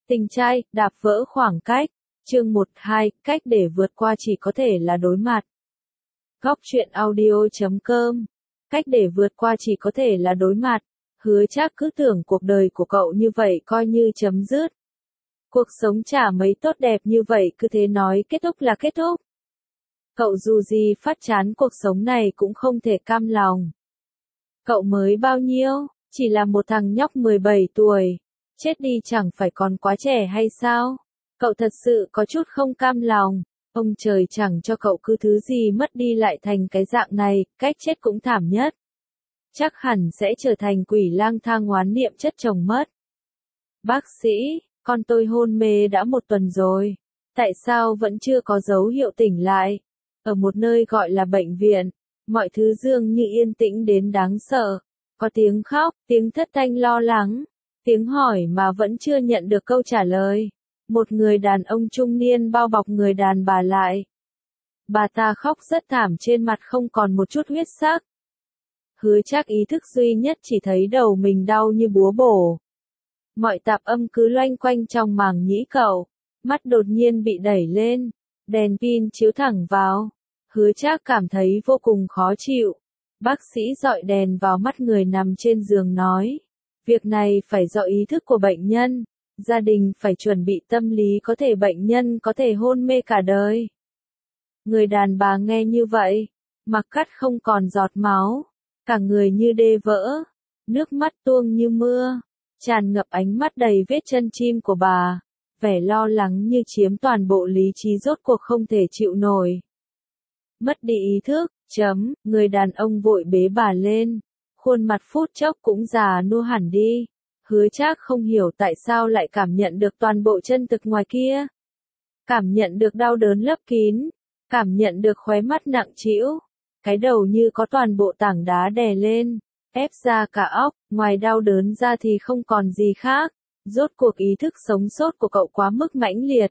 Tình trai, đạp vỡ khoảng cách. Chương 1-2, cách để vượt qua chỉ có thể là đối mặt. Góc truyện audio.com. Cách để vượt qua chỉ có thể là đối mặt. Hứa Trác cứ tưởng cuộc đời của cậu như vậy coi như chấm dứt. Cuộc sống chả mấy tốt đẹp như vậy cứ thế nói kết thúc là kết thúc. Cậu dù gì phát chán cuộc sống này cũng không thể cam lòng. Cậu mới bao nhiêu, chỉ là một thằng nhóc 17 tuổi. Chết đi chẳng phải còn quá trẻ hay sao? Cậu thật sự có chút không cam lòng. Ông trời chẳng cho cậu cứ thứ gì mất đi lại thành cái dạng này, cách chết cũng thảm nhất. Chắc hẳn sẽ trở thành quỷ lang thang oán niệm chất chồng mất. Bác sĩ, con tôi hôn mê đã 1 tuần rồi. Tại sao vẫn chưa có dấu hiệu tỉnh lại? Ở một nơi gọi là bệnh viện, mọi thứ dường như yên tĩnh đến đáng sợ. Có tiếng khóc, tiếng thất thanh lo lắng, tiếng hỏi mà vẫn chưa nhận được câu trả lời. Một người đàn ông trung niên bao bọc người đàn bà lại. Bà ta khóc rất thảm, trên mặt không còn một chút huyết sắc. Hứa Trác ý thức duy nhất chỉ thấy đầu mình đau như búa bổ. Mọi tạp âm cứ loanh quanh trong màng nhĩ cậu. Mắt đột nhiên bị đẩy lên, đèn pin chiếu thẳng vào. Hứa Trác cảm thấy vô cùng khó chịu. Bác sĩ dọi đèn vào mắt người nằm trên giường nói. Việc này phải do ý thức của bệnh nhân. Gia đình phải chuẩn bị tâm lý có thể bệnh nhân có thể hôn mê cả đời. Người đàn bà nghe như vậy, mặt cắt không còn giọt máu, cả người như đê vỡ, nước mắt tuôn như mưa, tràn ngập ánh mắt đầy vết chân chim của bà, vẻ lo lắng như chiếm toàn bộ lý trí rốt cuộc không thể chịu nổi. Mất đi ý thức, người đàn ông vội bế bà lên, khuôn mặt phút chốc cũng già nua hẳn đi. Hứa Trác không hiểu tại sao lại cảm nhận được toàn bộ chân thực ngoài kia. Cảm nhận được đau đớn lấp kín, cảm nhận được khóe mắt nặng trĩu, cái đầu như có toàn bộ tảng đá đè lên, ép ra cả óc, ngoài đau đớn ra thì không còn gì khác. Rốt cuộc ý thức sống sót của cậu quá mức mãnh liệt.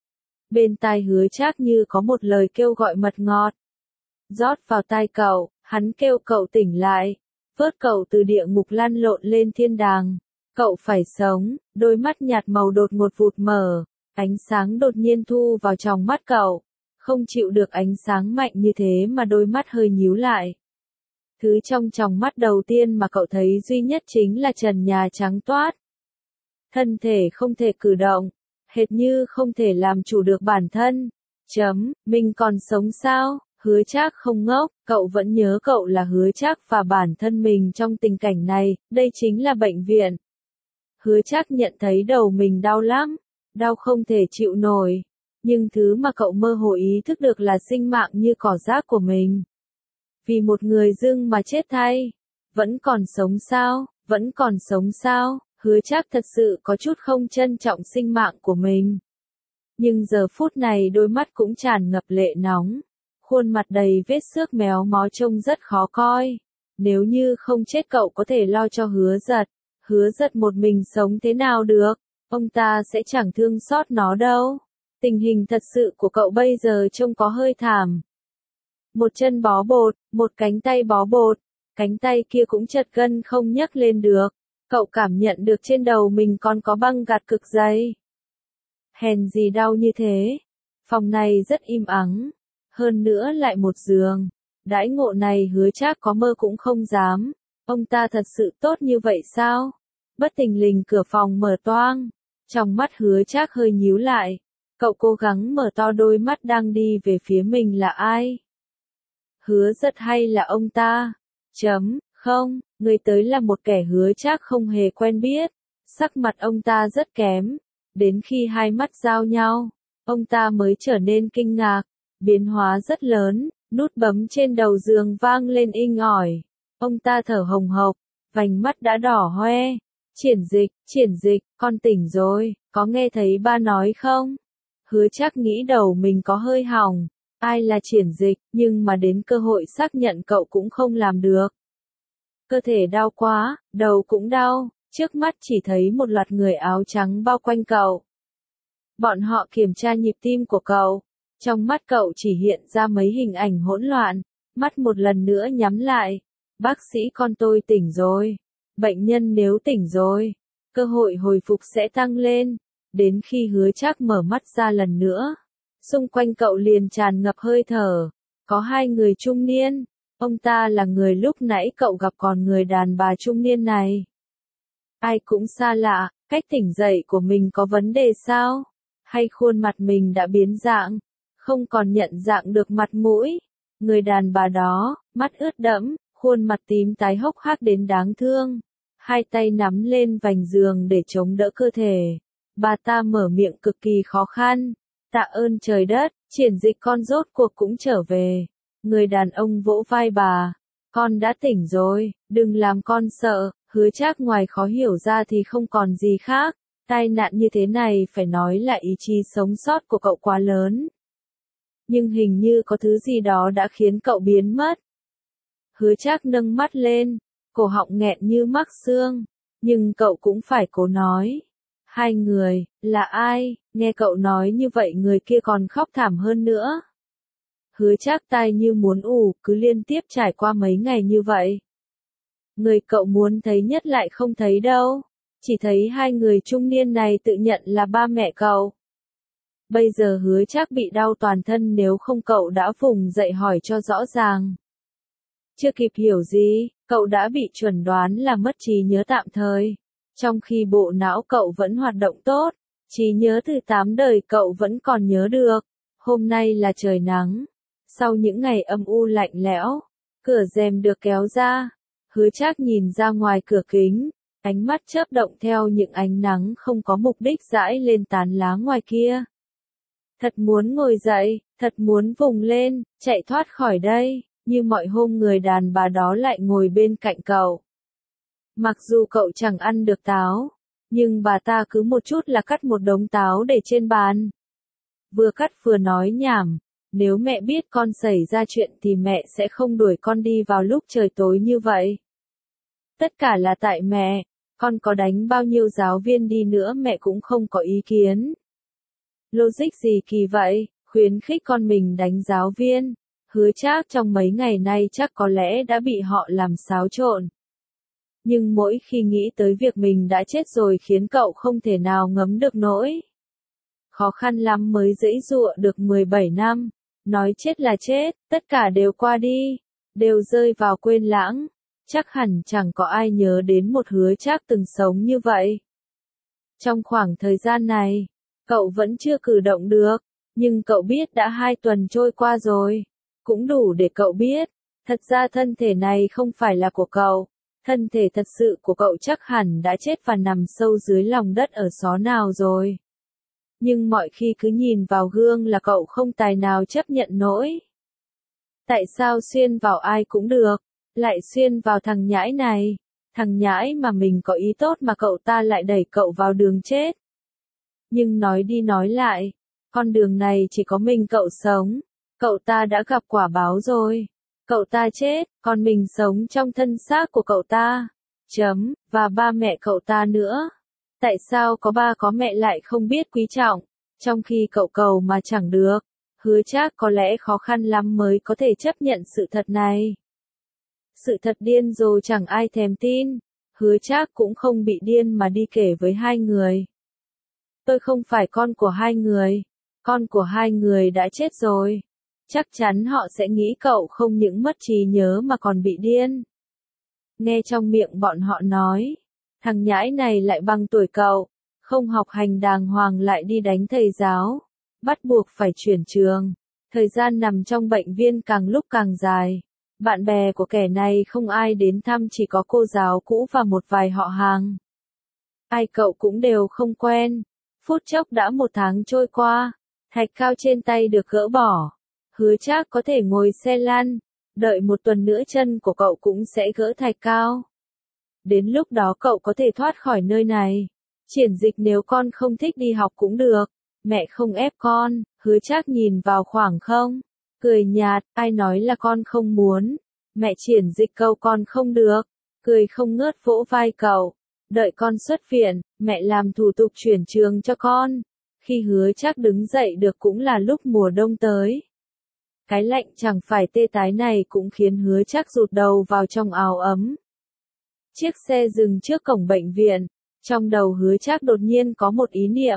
Bên tai Hứa Trác như có một lời kêu gọi mật ngọt. Rót vào tai cậu, hắn kêu cậu tỉnh lại, vớt cậu từ địa ngục lăn lộn lên thiên đàng. Cậu phải sống, đôi mắt nhạt màu đột ngột vụt mở, ánh sáng đột nhiên thu vào trong mắt cậu. Không chịu được ánh sáng mạnh như thế mà đôi mắt hơi nhíu lại. Thứ trong tròng mắt đầu tiên mà cậu thấy duy nhất chính là trần nhà trắng toát. Thân thể không thể cử động, hệt như không thể làm chủ được bản thân. Mình còn sống sao? Hứa Trác không ngốc, cậu vẫn nhớ cậu là Hứa Trác và bản thân mình trong tình cảnh này, đây chính là bệnh viện. Hứa Trác nhận thấy đầu mình đau lắm, đau không thể chịu nổi, nhưng thứ mà cậu mơ hồ ý thức được là sinh mạng như cỏ rác của mình. Vì một người dưng mà chết thay, vẫn còn sống sao, vẫn còn sống sao, Hứa Trác thật sự có chút không trân trọng sinh mạng của mình. Nhưng giờ phút này đôi mắt cũng tràn ngập lệ nóng, khuôn mặt đầy vết xước méo mó trông rất khó coi. Nếu như không chết cậu có thể lo cho Hứa Giật một mình sống thế nào được, ông ta sẽ chẳng thương xót nó đâu. Tình hình thật sự của cậu bây giờ trông có hơi thảm. Một chân bó bột, một cánh tay bó bột, cánh tay kia cũng chật gân không nhấc lên được. Cậu cảm nhận được trên đầu mình còn có băng gạc cực dày. Hèn gì đau như thế. Phòng này rất im ắng, hơn nữa lại một giường. Đãi ngộ này Hứa Trác có mơ cũng không dám. Ông ta thật sự tốt như vậy sao? Bất thình lình cửa phòng mở toang, trong mắt Hứa Trác hơi nhíu lại. Cậu cố gắng mở to đôi mắt đang đi về phía mình là ai? Hứa Giật hay là ông ta? Không, người tới là một kẻ Hứa Trác không hề quen biết. Sắc mặt ông ta rất kém. Đến khi hai mắt giao nhau, ông ta mới trở nên kinh ngạc. Biến hóa rất lớn, nút bấm trên đầu giường vang lên inh ỏi. Ông ta thở hồng hộc, vành mắt đã đỏ hoe. Triển dịch, con tỉnh rồi, có nghe thấy ba nói không? Hứa Trác nghĩ đầu mình có hơi hỏng. Ai là Triển dịch, nhưng mà đến cơ hội xác nhận cậu cũng không làm được. Cơ thể đau quá, đầu cũng đau, trước mắt chỉ thấy một loạt người áo trắng bao quanh cậu. Bọn họ kiểm tra nhịp tim của cậu. Trong mắt cậu chỉ hiện ra mấy hình ảnh hỗn loạn, mắt một lần nữa nhắm lại. Bác sĩ, con tôi tỉnh rồi. Bệnh nhân nếu tỉnh rồi, cơ hội hồi phục sẽ tăng lên. Đến khi Hứa Trác mở mắt ra lần nữa, xung quanh cậu liền tràn ngập hơi thở. Có hai người trung niên, ông ta là người lúc nãy cậu gặp, còn người đàn bà trung niên này. Ai cũng xa lạ, cách tỉnh dậy của mình có vấn đề sao? Hay khuôn mặt mình đã biến dạng, không còn nhận dạng được mặt mũi? Người đàn bà đó, mắt ướt đẫm, khuôn mặt tím tái hốc hác đến đáng thương. Hai tay nắm lên vành giường để chống đỡ cơ thể. Bà ta mở miệng cực kỳ khó khăn. Tạ ơn trời đất, Triển Dịch con rốt cuộc cũng trở về. Người đàn ông vỗ vai bà. Con đã tỉnh rồi, đừng làm con sợ. Hứa Trác ngoài khó hiểu ra thì không còn gì khác. Tai nạn như thế này phải nói là ý chí sống sót của cậu quá lớn. Nhưng hình như có thứ gì đó đã khiến cậu biến mất. Hứa Trác nâng mắt lên, cổ họng nghẹn như mắc xương. Nhưng cậu cũng phải cố nói. Hai người, là ai? Nghe cậu nói như vậy người kia còn khóc thảm hơn nữa. Hứa Trác tai như muốn ù, cứ liên tiếp trải qua mấy ngày như vậy. Người cậu muốn thấy nhất lại không thấy đâu. Chỉ thấy hai người trung niên này tự nhận là ba mẹ cậu. Bây giờ Hứa Trác bị đau toàn thân, nếu không cậu đã vùng dậy hỏi cho rõ ràng. Chưa kịp hiểu gì, cậu đã bị chuẩn đoán là mất trí nhớ tạm thời. Trong khi bộ não cậu vẫn hoạt động tốt, trí nhớ từ 8 đời cậu vẫn còn nhớ được. Hôm nay là trời nắng. Sau những ngày âm u lạnh lẽo, cửa rèm được kéo ra. Hứa Trác nhìn ra ngoài cửa kính, ánh mắt chớp động theo những ánh nắng không có mục đích rãi lên tán lá ngoài kia. Thật muốn ngồi dậy, thật muốn vùng lên, chạy thoát khỏi đây, như mọi hôm người đàn bà đó lại ngồi bên cạnh cậu. Mặc dù cậu chẳng ăn được táo, nhưng bà ta cứ một chút là cắt một đống táo để trên bàn. Vừa cắt vừa nói nhảm, nếu mẹ biết con xảy ra chuyện thì mẹ sẽ không đuổi con đi vào lúc trời tối như vậy. Tất cả là tại mẹ, con có đánh bao nhiêu giáo viên đi nữa mẹ cũng không có ý kiến. Logic gì kỳ vậy, khuyến khích con mình đánh giáo viên. Hứa Trác trong mấy ngày nay chắc có lẽ đã bị họ làm xáo trộn. Nhưng mỗi khi nghĩ tới việc mình đã chết rồi khiến cậu không thể nào ngấm được nỗi. Khó khăn lắm mới giãy giụa được 17 năm. Nói chết là chết, tất cả đều qua đi, đều rơi vào quên lãng. Chắc hẳn chẳng có ai nhớ đến một Hứa Trác từng sống như vậy. Trong khoảng thời gian này, cậu vẫn chưa cử động được, nhưng cậu biết đã 2 tuần trôi qua rồi. Cũng đủ để cậu biết, thật ra thân thể này không phải là của cậu. Thân thể thật sự của cậu chắc hẳn đã chết và nằm sâu dưới lòng đất ở xó nào rồi. Nhưng mọi khi cứ nhìn vào gương là cậu không tài nào chấp nhận nổi. Tại sao xuyên vào ai cũng được, lại xuyên vào thằng nhãi này? Thằng nhãi mà mình có ý tốt mà cậu ta lại đẩy cậu vào đường chết. Nhưng nói đi nói lại, con đường này chỉ có mình cậu sống. Cậu ta đã gặp quả báo rồi. Cậu ta chết, còn mình sống trong thân xác của cậu ta. Và ba mẹ cậu ta nữa. Tại sao có ba có mẹ lại không biết quý trọng, trong khi cậu cầu mà chẳng được? Hứa Trác có lẽ khó khăn lắm mới có thể chấp nhận sự thật này. Sự thật điên rồ chẳng ai thèm tin. Hứa Trác cũng không bị điên mà đi kể với hai người. Tôi không phải con của hai người. Con của hai người đã chết rồi. Chắc chắn họ sẽ nghĩ cậu không những mất trí nhớ mà còn bị điên. Nghe trong miệng bọn họ nói, thằng nhãi này lại bằng tuổi cậu, không học hành đàng hoàng lại đi đánh thầy giáo, bắt buộc phải chuyển trường. Thời gian nằm trong bệnh viên càng lúc càng dài. Bạn bè của kẻ này không ai đến thăm, chỉ có cô giáo cũ và một vài họ hàng. Ai cậu cũng đều không quen. Phút chốc đã 1 tháng trôi qua, thạch cao trên tay được gỡ bỏ. Hứa Trác có thể ngồi xe lăn, đợi 1 tuần nữa chân của cậu cũng sẽ gỡ thạch cao. Đến lúc đó cậu có thể thoát khỏi nơi này. Triển Dịch, nếu con không thích đi học cũng được, mẹ không ép con. Hứa Trác nhìn vào khoảng không, cười nhạt, ai nói là con không muốn. Mẹ Triển Dịch câu con không được, cười không ngớt vỗ vai cậu. Đợi con xuất viện, mẹ làm thủ tục chuyển trường cho con. Khi Hứa Trác đứng dậy được cũng là lúc mùa đông tới. Cái lạnh chẳng phải tê tái này cũng khiến Hứa Trác rụt đầu vào trong áo ấm. Chiếc xe dừng trước cổng bệnh viện. Trong đầu Hứa Trác đột nhiên có một ý niệm,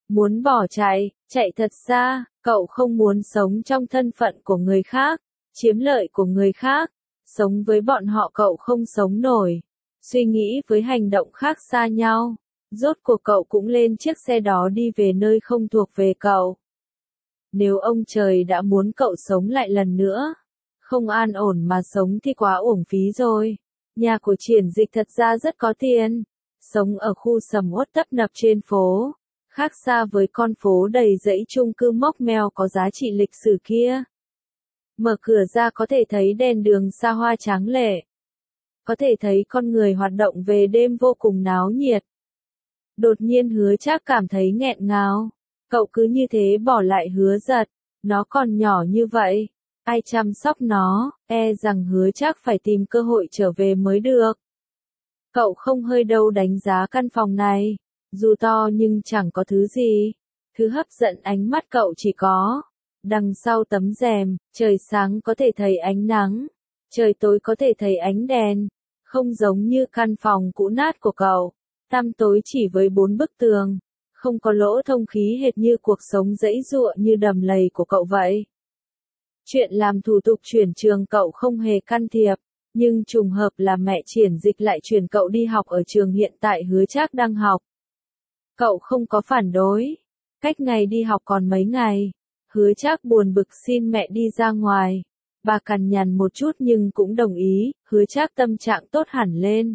Muốn bỏ chạy, chạy thật xa, cậu không muốn sống trong thân phận của người khác, chiếm lợi của người khác, sống với bọn họ cậu không sống nổi. Suy nghĩ với hành động khác xa nhau, rốt cuộc cậu cũng lên chiếc xe đó đi về nơi không thuộc về cậu. Nếu ông trời đã muốn cậu sống lại lần nữa, không an ổn mà sống thì quá uổng phí rồi. Nhà của Triển Dịch thật ra rất có tiền, sống ở khu sầm uất tấp nập trên phố, khác xa với con phố đầy dãy chung cư mốc meo có giá trị lịch sử kia. Mở cửa ra có thể thấy đèn đường xa hoa tráng lệ, có thể thấy con người hoạt động về đêm vô cùng náo nhiệt. Đột nhiên Hứa Trác cảm thấy nghẹn ngào, cậu cứ như thế bỏ lại Hứa Giật, nó còn nhỏ như vậy, ai chăm sóc nó, e rằng Hứa Trác phải tìm cơ hội trở về mới được. Cậu không hơi đâu đánh giá căn phòng này, dù to nhưng chẳng có thứ gì, thứ hấp dẫn ánh mắt cậu chỉ có đằng sau tấm rèm, trời sáng có thể thấy ánh nắng, trời tối có thể thấy ánh đèn, không giống như căn phòng cũ nát của cậu, tăm tối chỉ với 4 bức tường, không có lỗ thông khí hệt như cuộc sống giãy giụa như đầm lầy của cậu vậy. Chuyện làm thủ tục chuyển trường cậu không hề can thiệp, nhưng trùng hợp là mẹ Triển Dịch lại chuyển cậu đi học ở trường hiện tại Hứa Trác đang học. Cậu không có phản đối, cách ngày đi học còn mấy ngày, Hứa Trác buồn bực xin mẹ đi ra ngoài. Bà cằn nhằn một chút nhưng cũng đồng ý, Hứa Trác tâm trạng tốt hẳn lên.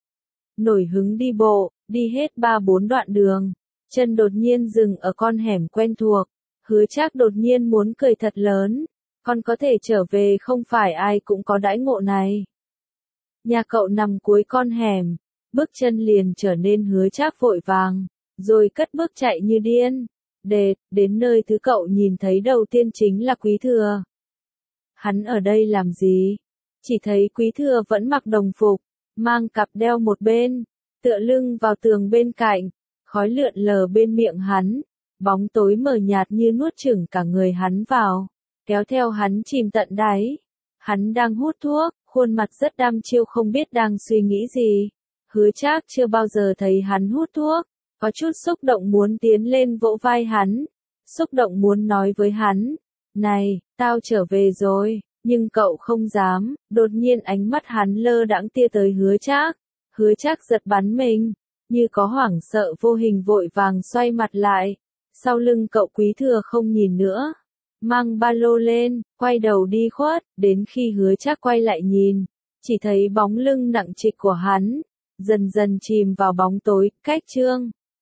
Nổi hứng đi bộ, đi hết 3-4 đoạn đường, chân đột nhiên dừng ở con hẻm quen thuộc, Hứa Trác đột nhiên muốn cười thật lớn, con có thể trở về không phải ai cũng có đãi ngộ này. Nhà cậu nằm cuối con hẻm, bước chân liền trở nên Hứa Trác vội vàng, rồi cất bước chạy như điên. Đến nơi thứ cậu nhìn thấy đầu tiên chính là Quý Thừa. Hắn ở đây làm gì? Chỉ thấy Quý Thừa vẫn mặc đồng phục, mang cặp đeo một bên, tựa lưng vào tường bên cạnh, khói lượn lờ bên miệng hắn, bóng tối mờ nhạt như nuốt chửng cả người hắn vào, kéo theo hắn chìm tận đáy. Hắn đang hút thuốc, khuôn mặt rất đăm chiêu không biết đang suy nghĩ gì. Hứa Trác chưa bao giờ thấy hắn hút thuốc, có chút xúc động muốn tiến lên vỗ vai hắn, xúc động muốn nói với hắn, này, tao trở về rồi, nhưng cậu không dám, đột nhiên ánh mắt hắn lơ đãng tia tới Hứa Trác. Hứa Trác giật bắn mình, như có hoảng sợ vô hình vội vàng xoay mặt lại, sau lưng cậu Quý Thừa không nhìn nữa, mang ba lô lên, quay đầu đi khuất, đến khi Hứa Trác quay lại nhìn, chỉ thấy bóng lưng nặng trịch của hắn, dần dần chìm vào bóng tối, cách chương.